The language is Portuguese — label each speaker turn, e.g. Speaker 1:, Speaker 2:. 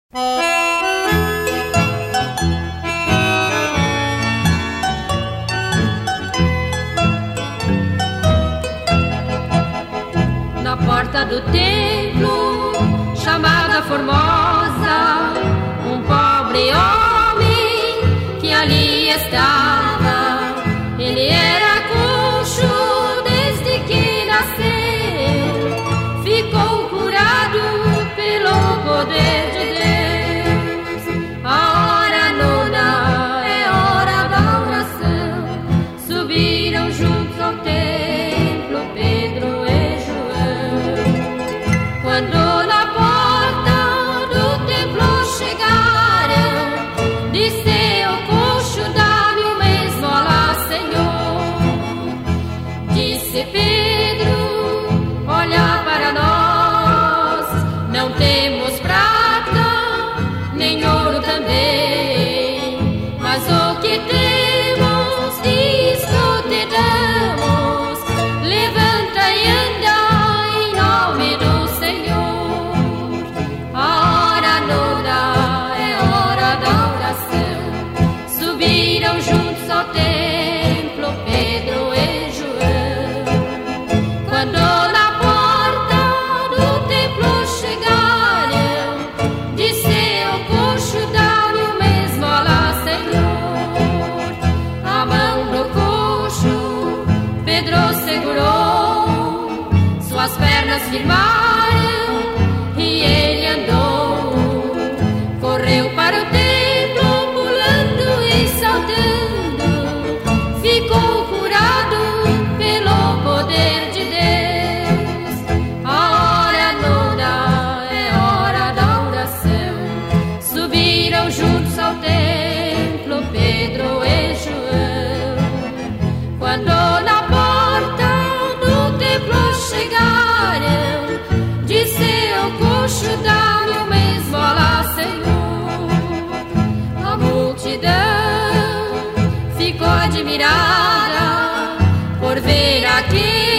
Speaker 1: Na porta do templo, chamada Formosa, um pobre homem que ali estava. Ele era coxo desde que nasceu, ficou curado pelo poder de Deus. A hora nona é hora da oração. Subiram juntos ao templo Pedro e João. Quando na porta do templo chegaram, disse o coxo: dá-me uma esmola, Senhor. Disse Pedro: olha para nós, não temos prata, nem ouro também, mas o que temos, isto te damos. Levanta e anda em nome do Senhor. A hora nona é hora da oração. Subiram juntos ao templo Pedro e João. Quando na porta do templo chegaram, disse o coxo: dá-me uma esmola, Senhor. A mão do coxo Pedro segurou, suas pernas firmaram e ele andou. Correu para o templo, pulando e saltando, ficou curado pelo poder de Deus. A hora nona é hora da oração. Subiram juntos ao templo Pedro e João. Quando na porta do templo chegaram, disse o coxo: dá-me uma esmola, Senhor. A multidão ficou admirada por ver aquele